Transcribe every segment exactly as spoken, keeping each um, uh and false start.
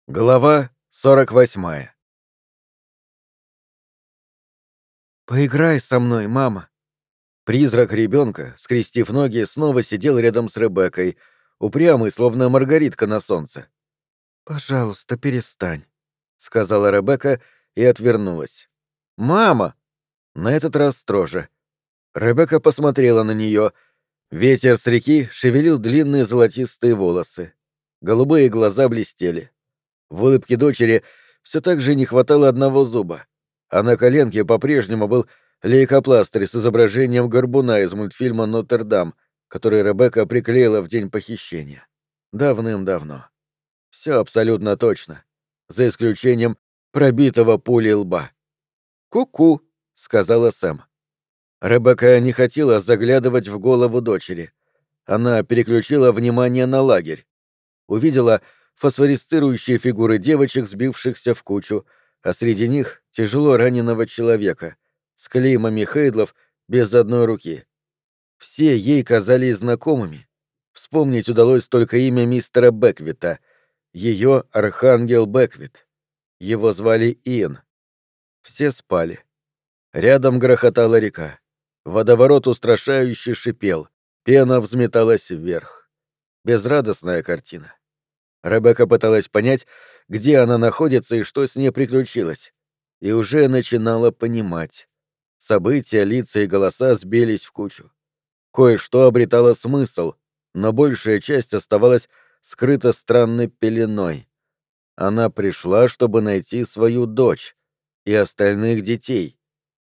Глава сорок восьмая. «Поиграй со мной, мама». Призрак ребенка, скрестив ноги, снова сидел рядом с Ребеккой, упрямый, словно маргаритка на солнце. «Пожалуйста, перестань», — сказала Ребекка и отвернулась. «Мама!» На этот раз строже. Ребекка посмотрела на нее. Ветер с реки шевелил длинные золотистые волосы. Голубые глаза блестели. В улыбке дочери все так же не хватало одного зуба, а на коленке по-прежнему был лейкопластырь с изображением горбуна из мультфильма «Нотр-Дам», который Ребекка приклеила в день похищения. Давным-давно. Все абсолютно точно, за исключением пробитого пулей лба. «Ку-ку», — сказала Сэм. Ребекка не хотела заглядывать в голову дочери. Она переключила внимание на лагерь. Увидела фосфорисцирующие фигуры девочек, сбившихся в кучу, а среди них тяжело раненого человека, с клеймами Хейдлов без одной руки. Все ей казались знакомыми. Вспомнить удалось только имя мистера Бэквита, ее архангел Бэквит. Его звали Иэн. Все спали. Рядом грохотала река. Водоворот устрашающе шипел, пена взметалась вверх. Безрадостная картина. Ребекка пыталась понять, где она находится и что с ней приключилось. И уже начинала понимать. События, лица и голоса сбились в кучу. Кое-что обретало смысл, но большая часть оставалась скрыта странной пеленой. Она пришла, чтобы найти свою дочь и остальных детей.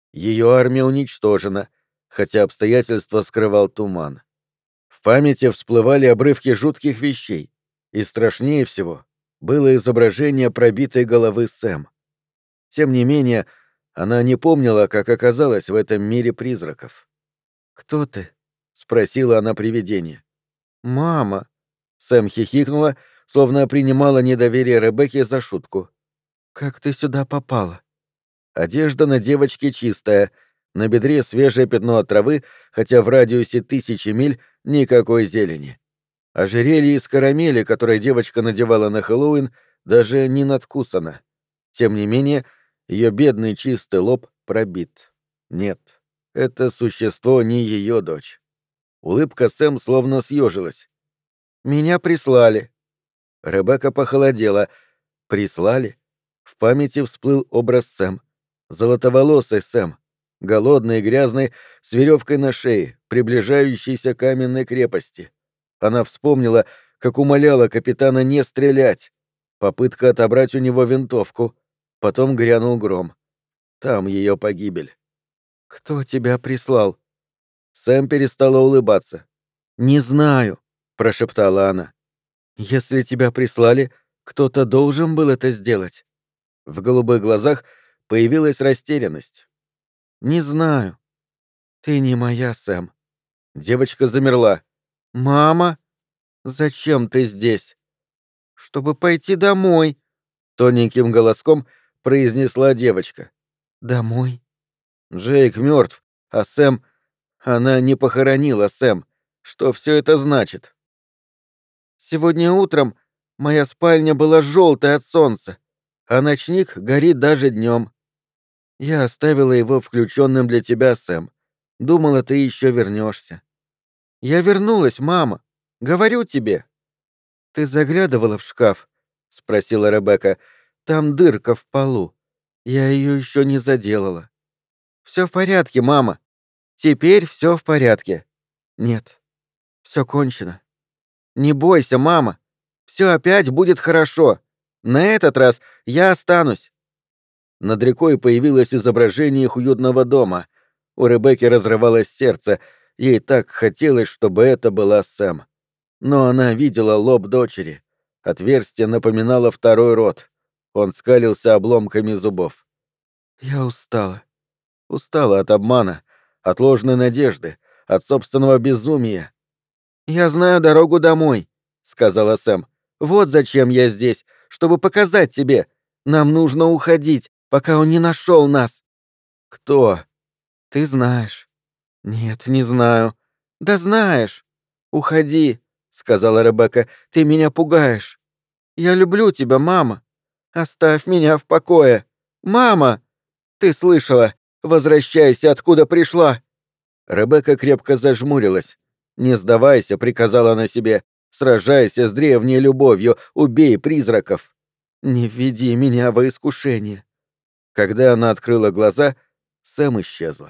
Ее армия уничтожена, хотя обстоятельства скрывал туман. В памяти всплывали обрывки жутких вещей. И страшнее всего было изображение пробитой головы Сэм. Тем не менее, она не помнила, как оказалась в этом мире призраков. «Кто ты?» — спросила она привидение. «Мама!» — Сэм хихикнула, словно принимала недоверие Ребекки за шутку. «Как ты сюда попала?» Одежда на девочке чистая, на бедре свежее пятно от травы, хотя в радиусе тысячи миль никакой зелени. Ожерелье из карамели, которое девочка надевала на Хэллоуин, даже не надкусано. Тем не менее, ее бедный чистый лоб пробит. Нет, это существо не ее дочь. Улыбка Сэм словно съежилась. «Меня прислали». Ребекка похолодела. «Прислали?» В памяти всплыл образ Сэм. Золотоволосой Сэм. Голодной и грязной, с веревкой на шее, приближающейся к каменной крепости. Она вспомнила, как умоляла капитана не стрелять. Попытка отобрать у него винтовку. Потом грянул гром. Там ее погибель. «Кто тебя прислал?» Сэм перестала улыбаться. «Не знаю», — прошептала она. «Если тебя прислали, кто-то должен был это сделать». В голубых глазах появилась растерянность. «Не знаю». «Ты не моя, Сэм». Девочка замерла. «Мама?» «Зачем ты здесь?» «Чтобы пойти домой», — тоненьким голоском произнесла девочка. «Домой?» Джейк мертв, а Сэм... Она не похоронила Сэм. Что все это значит? «Сегодня утром моя спальня была желтой от солнца, а ночник горит даже днем. Я оставила его включенным для тебя, Сэм. Думала, ты еще вернешься. Я вернулась, мама. Говорю тебе». «Ты заглядывала в шкаф?» — спросила Ребекка. «Там дырка в полу. Я ее еще не заделала». «Все в порядке, мама. Теперь все в порядке». «Нет, все кончено». «Не бойся, мама. Все опять будет хорошо. На этот раз я останусь». Над рекой появилось изображение их уютного дома. У Ребекки разрывалось сердце. Ей так хотелось, чтобы это была Сэм. Но она видела лоб дочери. Отверстие напоминало второй рот. Он скалился обломками зубов. «Я устала. Устала от обмана, от ложной надежды, от собственного безумия». «Я знаю дорогу домой», — сказала Сэм. «Вот зачем я здесь, чтобы показать тебе. Нам нужно уходить, пока он не нашел нас». «Кто?» «Ты знаешь». «Нет, не знаю». «Да знаешь». «Уходи», — сказала Ребекка. «Ты меня пугаешь». «Я люблю тебя, мама. Оставь меня в покое! Мама! Ты слышала? Возвращайся, откуда пришла!» Ребекка крепко зажмурилась. «Не сдавайся», — приказала она себе. «Сражайся с древней любовью, убей призраков». «Не введи меня во искушение». Когда она открыла глаза, Сэм исчезла.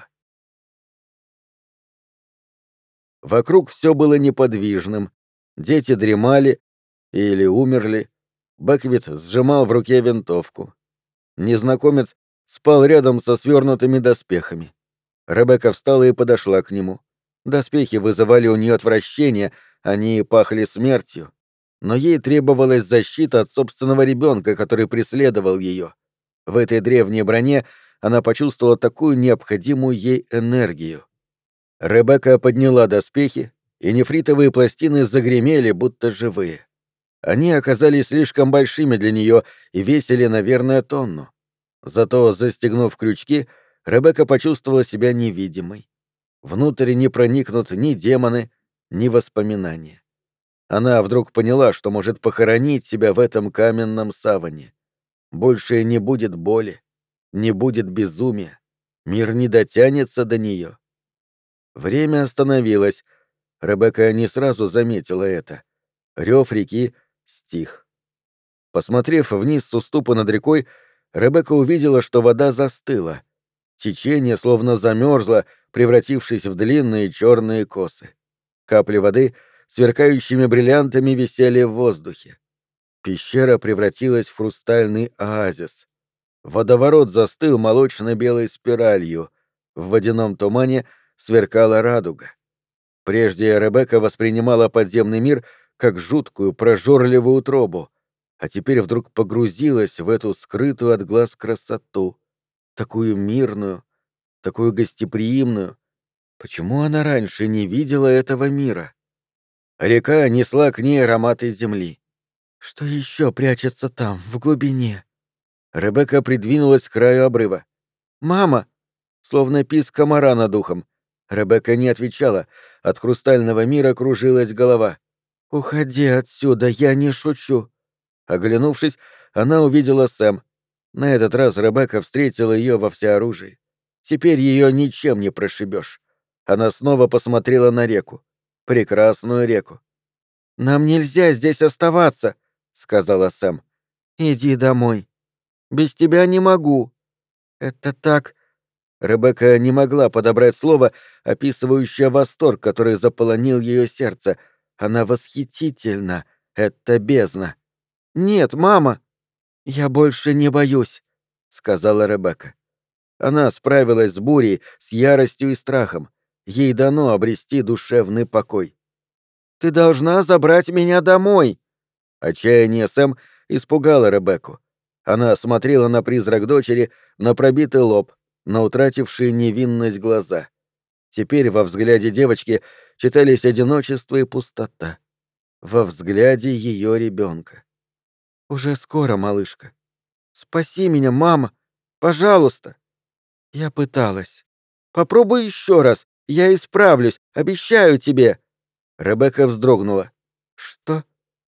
Вокруг все было неподвижным. Дети дремали или умерли. Бэквит сжимал в руке винтовку. Незнакомец спал рядом со свернутыми доспехами. Ребекка встала и подошла к нему. Доспехи вызывали у нее отвращение, они пахли смертью. Но ей требовалась защита от собственного ребенка, который преследовал ее. В этой древней броне она почувствовала такую необходимую ей энергию. Ребекка подняла доспехи, и нефритовые пластины загремели, будто живые. Они оказались слишком большими для нее и весили, наверное, тонну. Зато, застегнув крючки, Ребекка почувствовала себя невидимой. Внутрь не проникнут ни демоны, ни воспоминания. Она вдруг поняла, что может похоронить себя в этом каменном саване. Больше не будет боли, не будет безумия. Мир не дотянется до нее. Время остановилось. Ребекка не сразу заметила это. Рев реки стих. Посмотрев вниз с уступа над рекой, Ребекка увидела, что вода застыла. Течение словно замерзло, превратившись в длинные черные косы. Капли воды сверкающими бриллиантами висели в воздухе. Пещера превратилась в хрустальный оазис. Водоворот застыл молочно-белой спиралью. В водяном тумане сверкала радуга. Прежде Ребекка воспринимала подземный мир как жуткую, прожорливую утробу, а теперь вдруг погрузилась в эту скрытую от глаз красоту, такую мирную, такую гостеприимную. Почему она раньше не видела этого мира? Река несла к ней ароматы земли. Что еще прячется там, в глубине? Ребекка придвинулась к краю обрыва. «Мама!» Словно писк комара над ухом. Ребекка не отвечала. От хрустального мира кружилась голова. «Уходи отсюда, я не шучу!» Оглянувшись, она увидела Сэм. На этот раз Ребекка встретила ее во всеоружии. Теперь ее ничем не прошибешь. Она снова посмотрела на реку. Прекрасную реку. «Нам нельзя здесь оставаться», — сказала Сэм. «Иди домой. Без тебя не могу». «Это так...» Ребекка не могла подобрать слово, описывающее восторг, который заполонил ее сердце. Она восхитительна. Это бездна. «Нет, мама!» «Я больше не боюсь», — сказала Ребекка. Она справилась с бурей, с яростью и страхом. Ей дано обрести душевный покой. «Ты должна забрать меня домой!» Отчаяние Сэм испугало Ребекку. Она смотрела на призрак дочери, на пробитый лоб, на утратившие невинность глаза. Теперь во взгляде девочки читались одиночество и пустота. Во взгляде ее ребенка. «Уже скоро, малышка. Спаси меня, мама! Пожалуйста!» Я пыталась. «Попробуй еще раз. Я исправлюсь. Обещаю тебе!» Ребекка вздрогнула. «Что?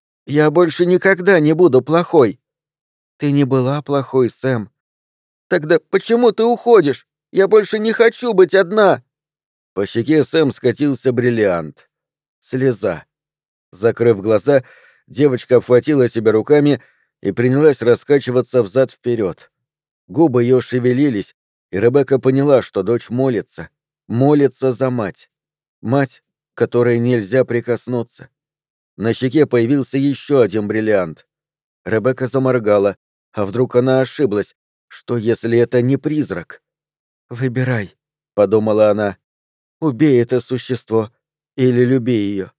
Я больше никогда не буду плохой!» «Ты не была плохой, Сэм. Тогда почему ты уходишь? Я больше не хочу быть одна!» По щеке Сэм скатился бриллиант. Слеза. Закрыв глаза, девочка обхватила себя руками и принялась раскачиваться взад-вперед. Губы ее шевелились, и Ребекка поняла, что дочь молится. Молится за мать. Мать, которой нельзя прикоснуться. На щеке появился еще один бриллиант. Ребекка заморгала. А вдруг она ошиблась? Что, если это не призрак? «Выбирай», — подумала она. «Убей это существо или люби ее».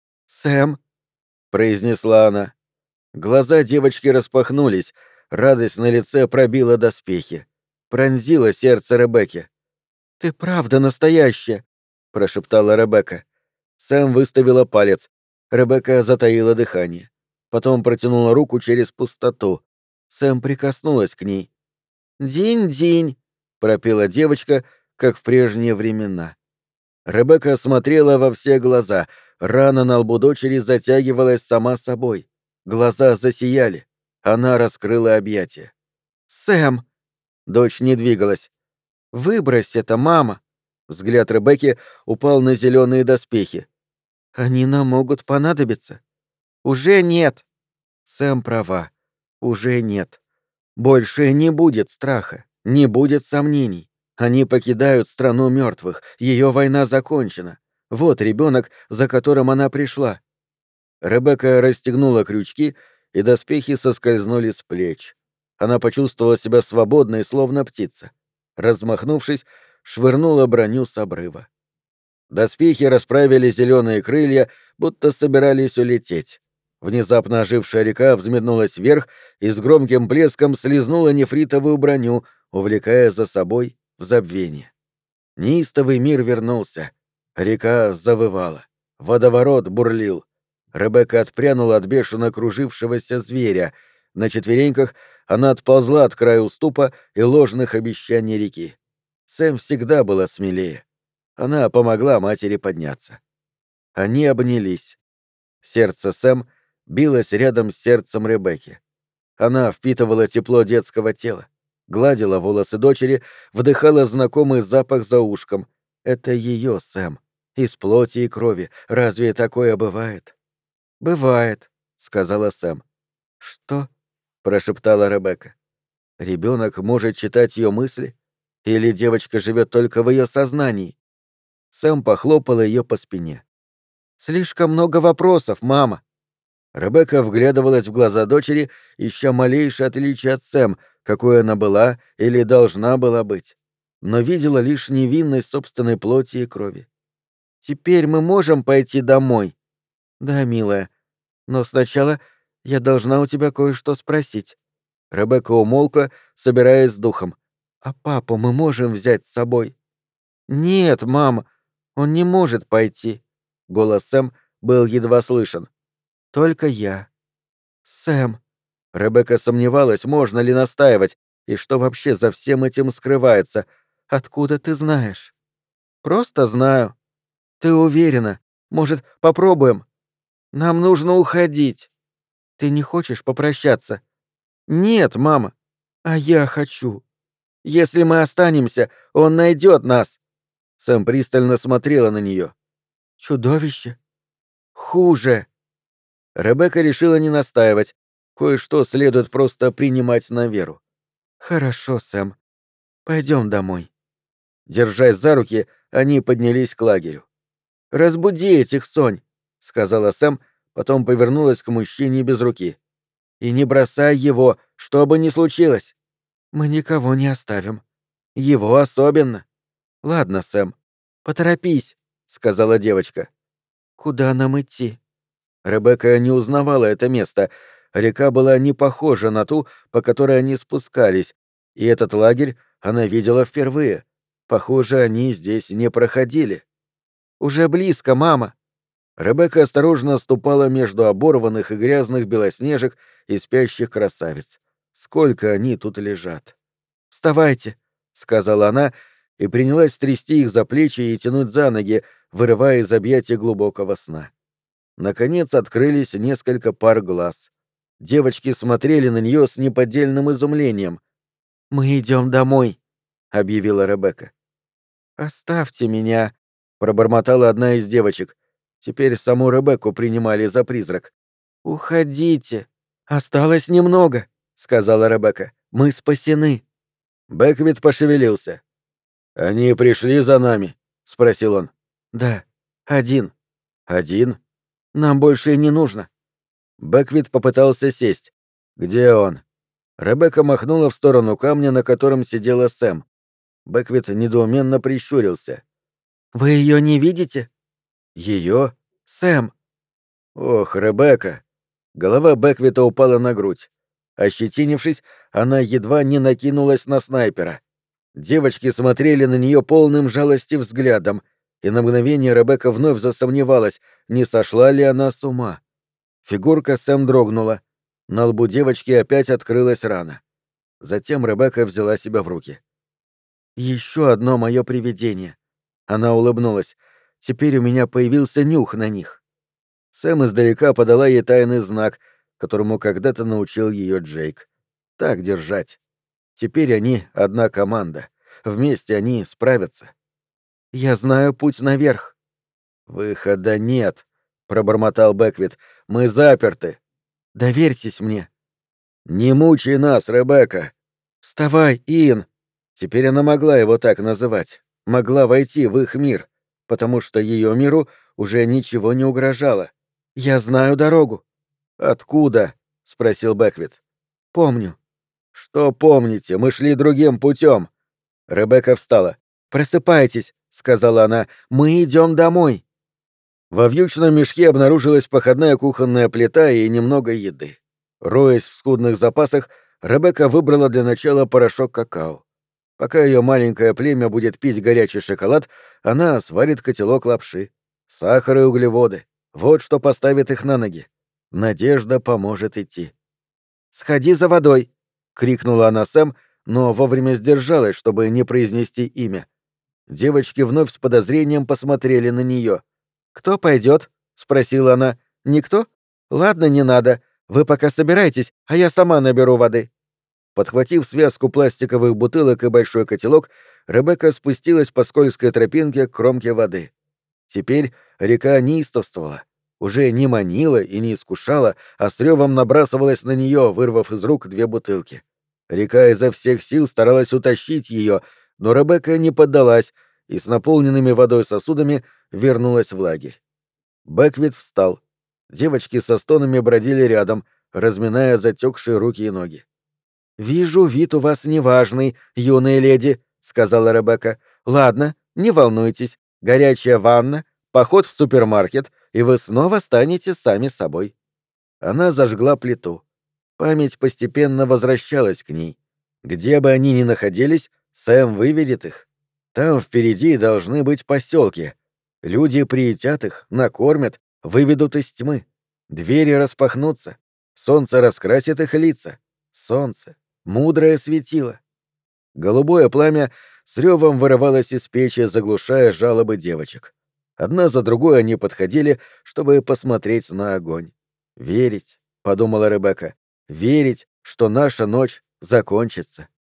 «Сэм», — произнесла она. Глаза девочки распахнулись, радость на лице пробила доспехи. Пронзила сердце Ребекки. «Ты правда настоящая», — прошептала Ребекка. Сэм выставила палец. Ребекка затаила дыхание. Потом протянула руку через пустоту. Сэм прикоснулась к ней. «Динь-динь», — пропела девочка, как в прежние времена. Ребекка смотрела во все глаза. Рана на лбу дочери затягивалась сама собой. Глаза засияли. Она раскрыла объятия. «Сэм!» Дочь не двигалась. «Выбрось это, мама!» Взгляд Ребекки упал на зеленые доспехи. «Они нам могут понадобиться». «Уже нет!» Сэм права. Уже нет. Больше не будет страха, не будет сомнений. Они покидают страну мертвых, ее война закончена. Вот ребенок, за которым она пришла. Ребекка расстегнула крючки, и доспехи соскользнули с плеч. Она почувствовала себя свободной, словно птица. Размахнувшись, швырнула броню с обрыва. Доспехи расправили зеленые крылья, будто собирались улететь. Внезапно ожившая река взметнулась вверх и с громким блеском слизнула нефритовую броню, увлекая за собой в забвение. Неистовый мир вернулся. Река завывала. Водоворот бурлил. Ребекка отпрянула от бешено кружившегося зверя. На четвереньках она отползла от края уступа и ложных обещаний реки. Сэм всегда была смелее. Она помогла матери подняться. Они обнялись. Сердце Сэм билось рядом с сердцем Ребекки. Она впитывала тепло детского тела, гладила волосы дочери, вдыхала знакомый запах за ушком. Это ее Сэм, из плоти и крови. Разве такое бывает? «Бывает», — сказала Сэм. «Что?» — прошептала Ребекка. «Ребенок может читать ее мысли? Или девочка живет только в ее сознании?» Сэм похлопала ее по спине. «Слишком много вопросов, мама!» Ребекка вглядывалась в глаза дочери, ища малейшее отличие от Сэм, какой она была или должна была быть, но видела лишь невинность собственной плоти и крови. «Теперь мы можем пойти домой?» «Да, милая. Но сначала я должна у тебя кое-что спросить». Ребекка умолкла, собираясь с духом. «А папу мы можем взять с собой?» «Нет, мама, он не может пойти». Голос Сэм был едва слышен. «Только я». «Сэм». Ребекка сомневалась, можно ли настаивать, и что вообще за всем этим скрывается. «Откуда ты знаешь?» «Просто знаю». «Ты уверена? Может, попробуем?» «Нам нужно уходить». «Ты не хочешь попрощаться?» «Нет, мама». «А я хочу. Если мы останемся, он найдет нас». Сэм пристально смотрела на нее. «Чудовище?» «Хуже». Ребекка решила не настаивать. Кое-что следует просто принимать на веру. «Хорошо, Сэм. Пойдем домой». Держась за руки, они поднялись к лагерю. «Разбуди этих сонь», — сказала Сэм, потом повернулась к мужчине без руки. «И не бросай его, что бы ни случилось». «Мы никого не оставим. Его особенно». «Ладно, Сэм. Поторопись», — сказала девочка. «Куда нам идти?» Ребекка не узнавала это место. Река была не похожа на ту, по которой они спускались, и этот лагерь она видела впервые. Похоже, они здесь не проходили. «Уже близко, мама!» Ребекка осторожно ступала между оборванных и грязных белоснежек и спящих красавиц. Сколько они тут лежат. «Вставайте!» — сказала она и принялась трясти их за плечи и тянуть за ноги, вырывая из объятий глубокого сна. Наконец открылись несколько пар глаз. Девочки смотрели на нее с неподдельным изумлением. «Мы идем домой», — объявила Ребекка. «Оставьте меня», — пробормотала одна из девочек. Теперь саму Ребекку принимали за призрак. «Уходите. Осталось немного», — сказала Ребекка. «Мы спасены». Бэквит пошевелился. «Они пришли за нами?» — спросил он. «Да. Один». «Один? Нам больше и не нужно». Бэквит попытался сесть. «Где он?» Ребекка махнула в сторону камня, на котором сидела Сэм. Бэквит недоуменно прищурился. «Вы ее не видите?» «Ее? Сэм!» «Ох, Ребекка!» Голова Бэквита упала на грудь. Ощетинившись, она едва не накинулась на снайпера. Девочки смотрели на нее полным жалости взглядом, и на мгновение Ребекка вновь засомневалась, не сошла ли она с ума. Фигурка Сэм дрогнула. На лбу девочки опять открылась рана. Затем Ребекка взяла себя в руки. «Еще одно мое привидение». Она улыбнулась. «Теперь у меня появился нюх на них». Сэм издалека подала ей тайный знак, которому когда-то научил ее Джейк. Так держать. Теперь они одна команда. Вместе они справятся. «Я знаю путь наверх». «Выхода нет», — пробормотал Бэквит. «Мы заперты». «Доверьтесь мне». «Не мучай нас, Ребекка». «Вставай, Иэн». Теперь она могла его так называть. Могла войти в их мир, потому что ее миру уже ничего не угрожало. «Я знаю дорогу». «Откуда?» — спросил Бэквит. «Помню». «Что помните? Мы шли другим путем». Ребекка встала. «Просыпайтесь», — сказала она. «Мы идем домой». Во вьючном мешке обнаружилась походная кухонная плита и немного еды. Роясь в скудных запасах, Ребекка выбрала для начала порошок какао. Пока ее маленькое племя будет пить горячий шоколад, она сварит котелок лапши. Сахар и углеводы. Вот что поставит их на ноги. Надежда поможет идти. «Сходи за водой!» — крикнула она Сэм, но вовремя сдержалась, чтобы не произнести имя. Девочки вновь с подозрением посмотрели на нее. «Кто пойдет?» — спросила она. «Никто? Ладно, не надо. Вы пока собирайтесь, а я сама наберу воды». Подхватив связку пластиковых бутылок и большой котелок, Ребекка спустилась по скользкой тропинке к кромке воды. Теперь река неистовствовала. Уже не манила и не искушала, а с ревом набрасывалась на нее, вырвав из рук две бутылки. Река изо всех сил старалась утащить ее, но Ребекка не поддалась и с наполненными водой сосудами вернулась в лагерь. Бэквит встал. Девочки со стонами бродили рядом, разминая затекшие руки и ноги. «Вижу, вид у вас неважный, юная леди», — сказала Ребекка. «Ладно, не волнуйтесь. Горячая ванна, поход в супермаркет, и вы снова станете сами собой». Она зажгла плиту. Память постепенно возвращалась к ней. Где бы они ни находились, Сэм выведет их. Там впереди должны быть поселки. Люди приютят их, накормят, выведут из тьмы. Двери распахнутся. Солнце раскрасит их лица. Солнце. Мудрое светило. Голубое пламя с ревом вырывалось из печи, заглушая жалобы девочек. Одна за другой они подходили, чтобы посмотреть на огонь. «Верить», — подумала Ребекка, — «верить, что наша ночь закончится».